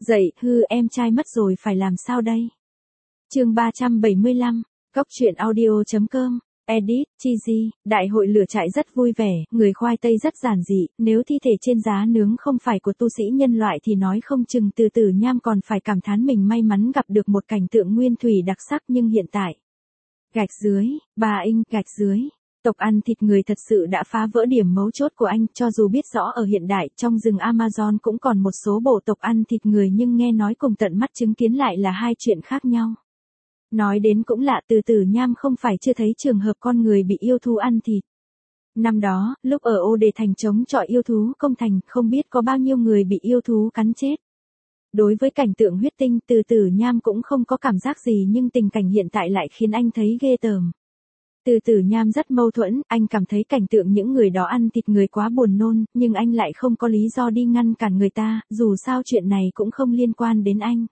Dậy, em trai mất rồi phải làm sao đây? Chương 375, Góc truyện audio.com, edit, Chizy, đại hội lửa trại rất vui vẻ, người khoai tây rất giản dị, nếu thi thể trên giá nướng không phải của tu sĩ nhân loại thì nói không chừng Từ Tử Nham còn phải cảm thán mình may mắn gặp được một cảnh tượng nguyên thủy đặc sắc nhưng hiện tại. Gạch dưới, gạch dưới. Tộc ăn thịt người thật sự đã phá vỡ điểm mấu chốt của anh, cho dù biết rõ ở hiện đại trong rừng Amazon cũng còn một số bộ tộc ăn thịt người nhưng nghe nói cùng tận mắt chứng kiến lại là hai chuyện khác nhau. Nói đến cũng lạ, Từ Tử Nham không phải chưa thấy trường hợp con người bị yêu thú ăn thịt. Năm đó, lúc ở Ô Đề Thành chống chọi yêu thú công thành, không biết có bao nhiêu người bị yêu thú cắn chết. Đối với cảnh tượng huyết tinh, Từ Tử Nham cũng không có cảm giác gì nhưng tình cảnh hiện tại lại khiến anh thấy ghê tởm. Từ Tử Nham rất mâu thuẫn, anh cảm thấy cảnh tượng những người đó ăn thịt người quá buồn nôn, nhưng anh lại không có lý do đi ngăn cản người ta, dù sao chuyện này cũng không liên quan đến anh.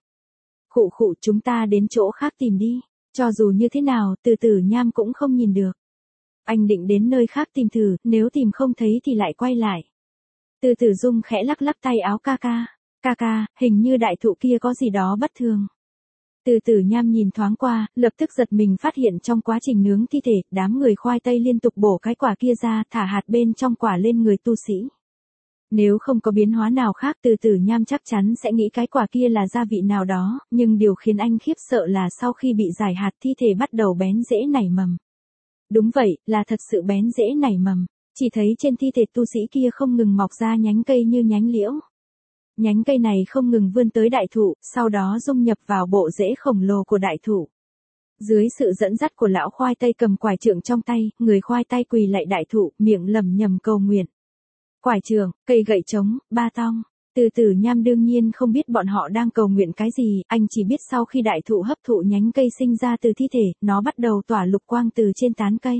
Khụ, chúng ta đến chỗ khác tìm đi. Cho dù như thế nào, Từ Tử Nham cũng không nhìn được. Anh định đến nơi khác tìm thử, nếu tìm không thấy thì lại quay lại. Từ Tử Dung khẽ lắc lắc tay áo ca, hình như đại thụ kia có gì đó bất thường. Từ Tử Nham nhìn thoáng qua, lập tức giật mình phát hiện trong quá trình nướng thi thể, đám người khoai tây liên tục bổ cái quả kia ra, thả hạt bên trong quả lên người tu sĩ. Nếu không có biến hóa nào khác, Từ Tử Nham chắc chắn sẽ nghĩ cái quả kia là gia vị nào đó, nhưng điều khiến anh khiếp sợ là sau khi bị giải hạt thi thể bắt đầu bén rễ nảy mầm. Đúng vậy, là thật sự bén rễ nảy mầm, chỉ thấy trên thi thể tu sĩ kia không ngừng mọc ra nhánh cây như nhánh liễu. Nhánh cây này không ngừng vươn tới đại thụ, sau đó dung nhập vào bộ rễ khổng lồ của đại thụ. Dưới sự dẫn dắt của lão khoai tây cầm quải trượng trong tay, người khoai tây quỳ lạy đại thụ, miệng lẩm nhẩm cầu nguyện. Quải trượng, cây gậy trống, ba tong. Từ Tử Nham đương nhiên không biết bọn họ đang cầu nguyện cái gì, anh chỉ biết sau khi đại thụ hấp thụ nhánh cây sinh ra từ thi thể, nó bắt đầu tỏa lục quang từ trên tán cây.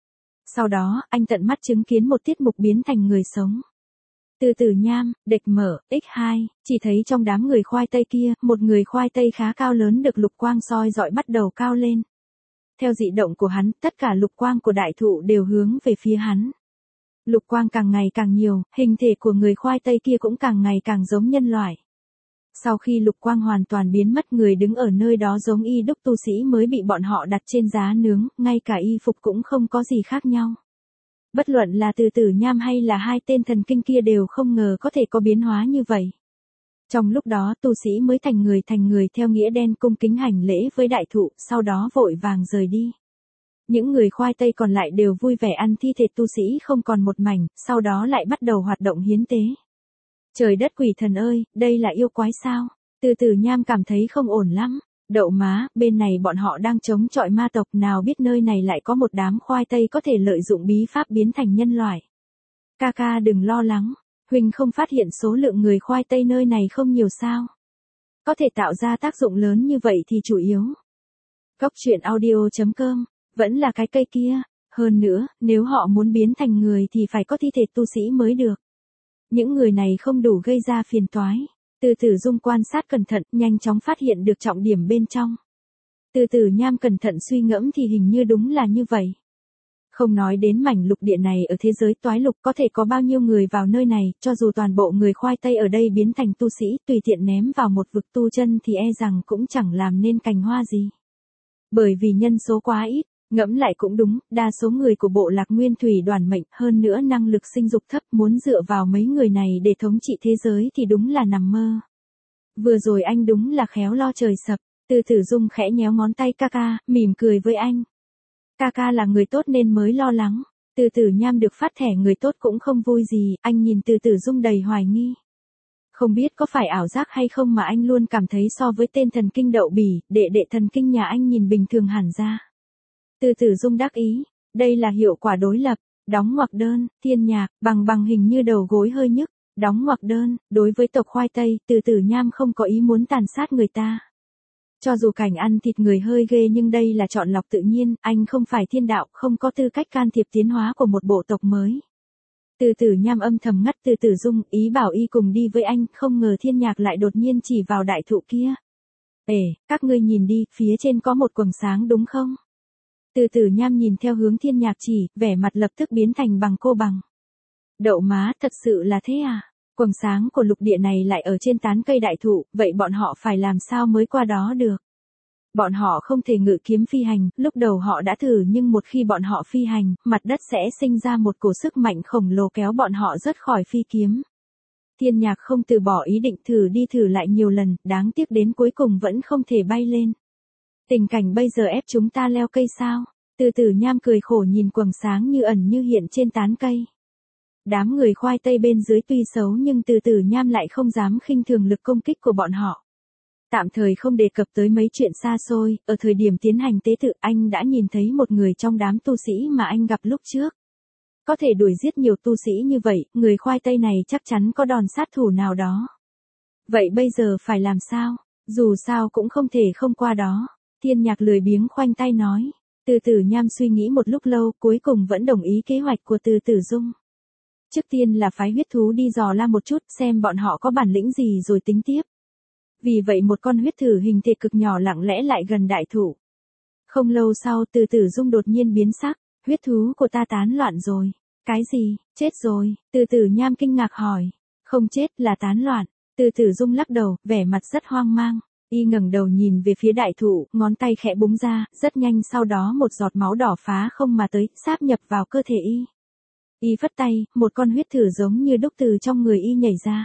Sau đó, anh tận mắt chứng kiến một tiết mục biến thành người sống. Từ Tử Nham, địch mở, x2, chỉ thấy trong đám người khoai tây kia, một người khoai tây khá cao lớn được lục quang soi dọi bắt đầu cao lên. Theo dị động của hắn, tất cả lục quang của đại thụ đều hướng về phía hắn. Lục quang càng ngày càng nhiều, hình thể của người khoai tây kia cũng càng ngày càng giống nhân loại. Sau khi lục quang hoàn toàn biến mất, người đứng ở nơi đó giống y đúc tu sĩ mới bị bọn họ đặt trên giá nướng, ngay cả y phục cũng không có gì khác nhau. Bất luận là Từ Tử Nham hay là hai tên thần kinh kia đều không ngờ có thể có biến hóa như vậy. Trong lúc đó tu sĩ mới thành người theo nghĩa đen cung kính hành lễ với đại thụ, sau đó vội vàng rời đi. Những người khoai tây còn lại đều vui vẻ ăn thi thể tu sĩ không còn một mảnh, sau đó lại bắt đầu hoạt động hiến tế. Trời đất quỷ thần ơi, đây là yêu quái sao? Từ Tử Nham cảm thấy không ổn lắm. Đậu má, bên này bọn họ đang chống chọi ma tộc, nào biết nơi này lại có một đám khoai tây có thể lợi dụng bí pháp biến thành nhân loại. Ca đừng lo lắng, Huỳnh không phát hiện số lượng người khoai tây nơi này không nhiều sao? Có thể tạo ra tác dụng lớn như vậy thì chủ yếu. Góc truyện audio.com, vẫn là cái cây kia, hơn nữa, nếu họ muốn biến thành người thì phải có thi thể tu sĩ mới được. Những người này không đủ gây ra phiền toái. Từ Tử Dung quan sát cẩn thận, nhanh chóng phát hiện được trọng điểm bên trong. Từ Tử Nham cẩn thận suy ngẫm thì hình như đúng là như vậy. Không nói đến mảnh lục địa này ở thế giới toái lục có thể có bao nhiêu người vào nơi này, cho dù toàn bộ người khoai tây ở đây biến thành tu sĩ, tùy tiện ném vào một vực tu chân thì e rằng cũng chẳng làm nên cành hoa gì. Bởi vì nhân số quá ít, ngẫm lại cũng đúng, đa số người của bộ lạc nguyên thủy đoàn mệnh, hơn nữa năng lực sinh dục thấp, muốn dựa vào mấy người này để thống trị thế giới thì đúng là nằm mơ. Vừa rồi anh đúng là khéo lo trời sập. Từ Tử Dung khẽ nhéo ngón tay ca, mỉm cười với anh. Ca là người tốt nên mới lo lắng. Từ Tử Nham được phát thẻ người tốt cũng không vui gì, anh nhìn Từ Tử Dung đầy hoài nghi. Không biết có phải ảo giác hay không mà anh luôn cảm thấy so với tên thần kinh đậu bỉ, đệ thần kinh nhà anh nhìn bình thường hẳn ra. Từ Tử Dung đắc ý, đây là hiệu quả đối lập, đóng ngoặc đơn, thiên nhạc, bằng hình như đầu gối hơi nhức, đóng ngoặc đơn, đối với tộc khoai tây, Từ Tử Nham không có ý muốn tàn sát người ta. Cho dù cảnh ăn thịt người hơi ghê nhưng đây là chọn lọc tự nhiên, anh không phải thiên đạo, không có tư cách can thiệp tiến hóa của một bộ tộc mới. Từ Tử Nham âm thầm ngắt Từ Tử Dung, ý bảo y cùng đi với anh, không ngờ thiên nhạc lại đột nhiên chỉ vào đại thụ kia. Các ngươi nhìn đi, phía trên có một quầng sáng đúng không? Từ Tử Nham nhìn theo hướng thiên nhạc chỉ, vẻ mặt lập tức biến thành bằng cô bằng. Đậu má, thật sự là thế à? Quầng sáng của lục địa này lại ở trên tán cây đại thụ, vậy bọn họ phải làm sao mới qua đó được? Bọn họ không thể ngự kiếm phi hành, lúc đầu họ đã thử nhưng một khi bọn họ phi hành, mặt đất sẽ sinh ra một cổ sức mạnh khổng lồ kéo bọn họ rớt khỏi phi kiếm. Thiên Nhạc không từ bỏ ý định thử đi thử lại nhiều lần, đáng tiếc đến cuối cùng vẫn không thể bay lên. Tình cảnh bây giờ ép chúng ta leo cây sao? Từ Tử Nham cười khổ nhìn quầng sáng như ẩn như hiện trên tán cây. Đám người khoai tây bên dưới tuy xấu nhưng Từ Tử Nham lại không dám khinh thường lực công kích của bọn họ. Tạm thời không đề cập tới mấy chuyện xa xôi, ở thời điểm tiến hành tế tự anh đã nhìn thấy một người trong đám tu sĩ mà anh gặp lúc trước. Có thể đuổi giết nhiều tu sĩ như vậy, người khoai tây này chắc chắn có đòn sát thủ nào đó. Vậy bây giờ phải làm sao? Dù sao cũng không thể không qua đó. Thiên Nhạc lười biếng khoanh tay nói. Từ Tử Nham suy nghĩ một lúc lâu cuối cùng vẫn đồng ý kế hoạch của Từ Tử Dung. Trước tiên là phái huyết thú đi dò la một chút xem bọn họ có bản lĩnh gì rồi tính tiếp. Vì vậy một con huyết thử hình thể cực nhỏ lặng lẽ lại gần đại thụ. Không lâu sau Từ Tử Dung đột nhiên biến sắc, huyết thú của ta tán loạn rồi. Cái gì, chết rồi? Từ Tử Nham kinh ngạc hỏi. Không chết là tán loạn. Từ Tử Dung lắc đầu, vẻ mặt rất hoang mang. Y ngẩng đầu nhìn về phía đại thụ, ngón tay khẽ búng ra, rất nhanh sau đó một giọt máu đỏ phá không mà tới, sáp nhập vào cơ thể Y. Y phất tay, một con huyết thử giống như đúc từ trong người Y nhảy ra.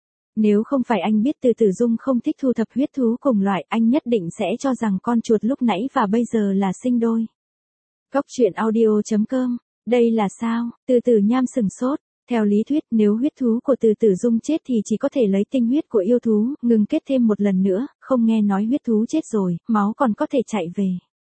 Nếu không phải anh biết Từ Tử Dung không thích thu thập huyết thú cùng loại, anh nhất định sẽ cho rằng con chuột lúc nãy và bây giờ là sinh đôi. Góc truyện audio.com, đây là sao? Từ Tử Nham sừng sốt. Theo lý thuyết nếu huyết thú của Từ Tử Dung chết thì chỉ có thể lấy tinh huyết của yêu thú, ngừng kết thêm một lần nữa, không nghe nói huyết thú chết rồi, máu còn có thể chạy về.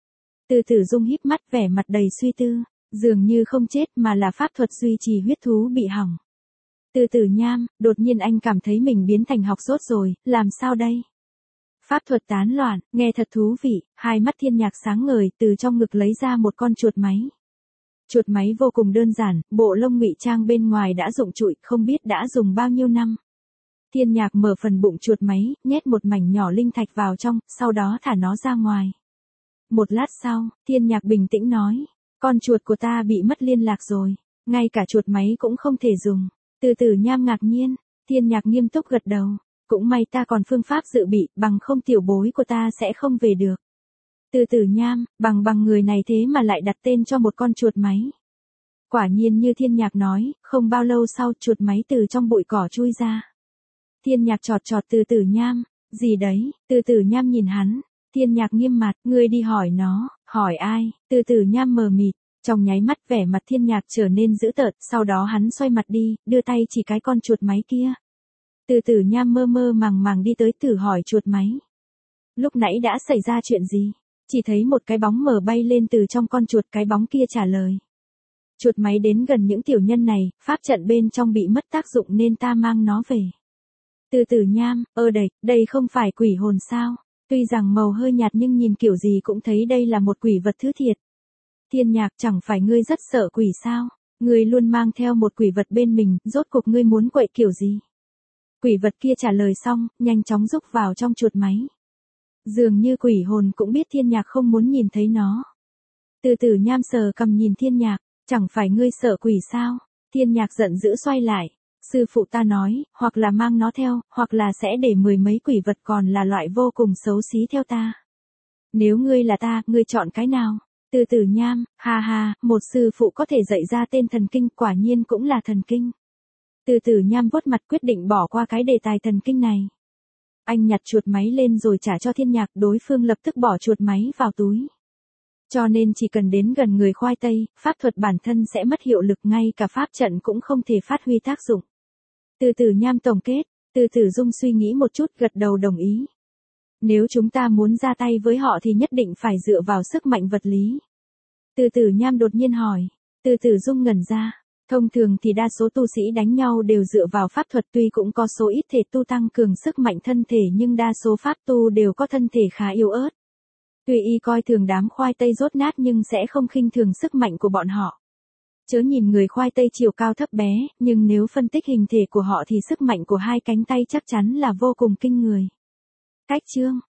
Từ Tử Dung híp mắt vẻ mặt đầy suy tư, dường như không chết mà là pháp thuật duy trì huyết thú bị hỏng. Từ Tử Nham, đột nhiên anh cảm thấy mình biến thành học dốt rồi, làm sao đây? Pháp thuật tán loạn, nghe thật thú vị, hai mắt Thiên Nhạc sáng ngời, từ trong ngực lấy ra một con chuột máy. Chuột máy vô cùng đơn giản, bộ lông ngụy trang bên ngoài đã rụng trụi, không biết đã dùng bao nhiêu năm. Thiên Nhạc mở phần bụng chuột máy, nhét một mảnh nhỏ linh thạch vào trong, sau đó thả nó ra ngoài. Một lát sau, Thiên Nhạc bình tĩnh nói, con chuột của ta bị mất liên lạc rồi, ngay cả chuột máy cũng không thể dùng. Từ Tử Nham ngạc nhiên, Thiên Nhạc nghiêm túc gật đầu, cũng may ta còn phương pháp dự bị, bằng không tiểu bối của ta sẽ không về được. Từ Tử Nham, bằng người này thế mà lại đặt tên cho một con chuột máy. Quả nhiên như Thiên Nhạc nói, không bao lâu sau chuột máy từ trong bụi cỏ chui ra. Thiên Nhạc chọt Từ Tử Nham, gì đấy? Từ Tử Nham nhìn hắn, Thiên Nhạc nghiêm mặt, ngươi đi hỏi nó. Hỏi ai? Từ Tử Nham mờ mịt, trong nháy mắt vẻ mặt Thiên Nhạc trở nên dữ tợn, sau đó hắn xoay mặt đi, đưa tay chỉ cái con chuột máy kia. Từ Tử Nham mơ màng đi tới thử hỏi chuột máy. Lúc nãy đã xảy ra chuyện gì? Chỉ thấy một cái bóng mờ bay lên từ trong con chuột, cái bóng kia trả lời. Chuột máy đến gần những tiểu nhân này, pháp trận bên trong bị mất tác dụng nên ta mang nó về. Từ Tử Nham, đây không phải quỷ hồn sao? Tuy rằng màu hơi nhạt nhưng nhìn kiểu gì cũng thấy đây là một quỷ vật thứ thiệt. Thiên Nhạc, chẳng phải ngươi rất sợ quỷ sao? Ngươi luôn mang theo một quỷ vật bên mình, rốt cuộc ngươi muốn quậy kiểu gì? Quỷ vật kia trả lời xong, nhanh chóng rúc vào trong chuột máy. Dường như quỷ hồn cũng biết Thiên Nhạc không muốn nhìn thấy nó. Từ Tử Nham sờ cầm nhìn Thiên Nhạc, chẳng phải ngươi sợ quỷ sao? Thiên Nhạc giận dữ xoay lại. Sư phụ ta nói, hoặc là mang nó theo, hoặc là sẽ để mười mấy quỷ vật còn là loại vô cùng xấu xí theo ta. Nếu ngươi là ta, ngươi chọn cái nào? Từ Tử Nham, ha, một sư phụ có thể dạy ra tên thần kinh, quả nhiên cũng là thần kinh. Từ Tử Nham vuốt mặt quyết định bỏ qua cái đề tài thần kinh này. Anh nhặt chuột máy lên rồi trả cho Thiên Nhạc, đối phương lập tức bỏ chuột máy vào túi. Cho nên chỉ cần đến gần người khoai tây, pháp thuật bản thân sẽ mất hiệu lực, ngay cả pháp trận cũng không thể phát huy tác dụng. Từ Tử Nham tổng kết, Từ Tử Dung suy nghĩ một chút gật đầu đồng ý. Nếu chúng ta muốn ra tay với họ thì nhất định phải dựa vào sức mạnh vật lý. Từ Tử Nham đột nhiên hỏi. Từ Tử Dung ngẩn ra. Thông thường thì đa số tu sĩ đánh nhau đều dựa vào pháp thuật, tuy cũng có số ít thể tu tăng cường sức mạnh thân thể nhưng đa số pháp tu đều có thân thể khá yếu ớt. Tuy y coi thường đám khoai tây rốt nát nhưng sẽ không khinh thường sức mạnh của bọn họ. Chớ nhìn người khoai tây chiều cao thấp bé, nhưng nếu phân tích hình thể của họ thì sức mạnh của hai cánh tay chắc chắn là vô cùng kinh người. Cách chương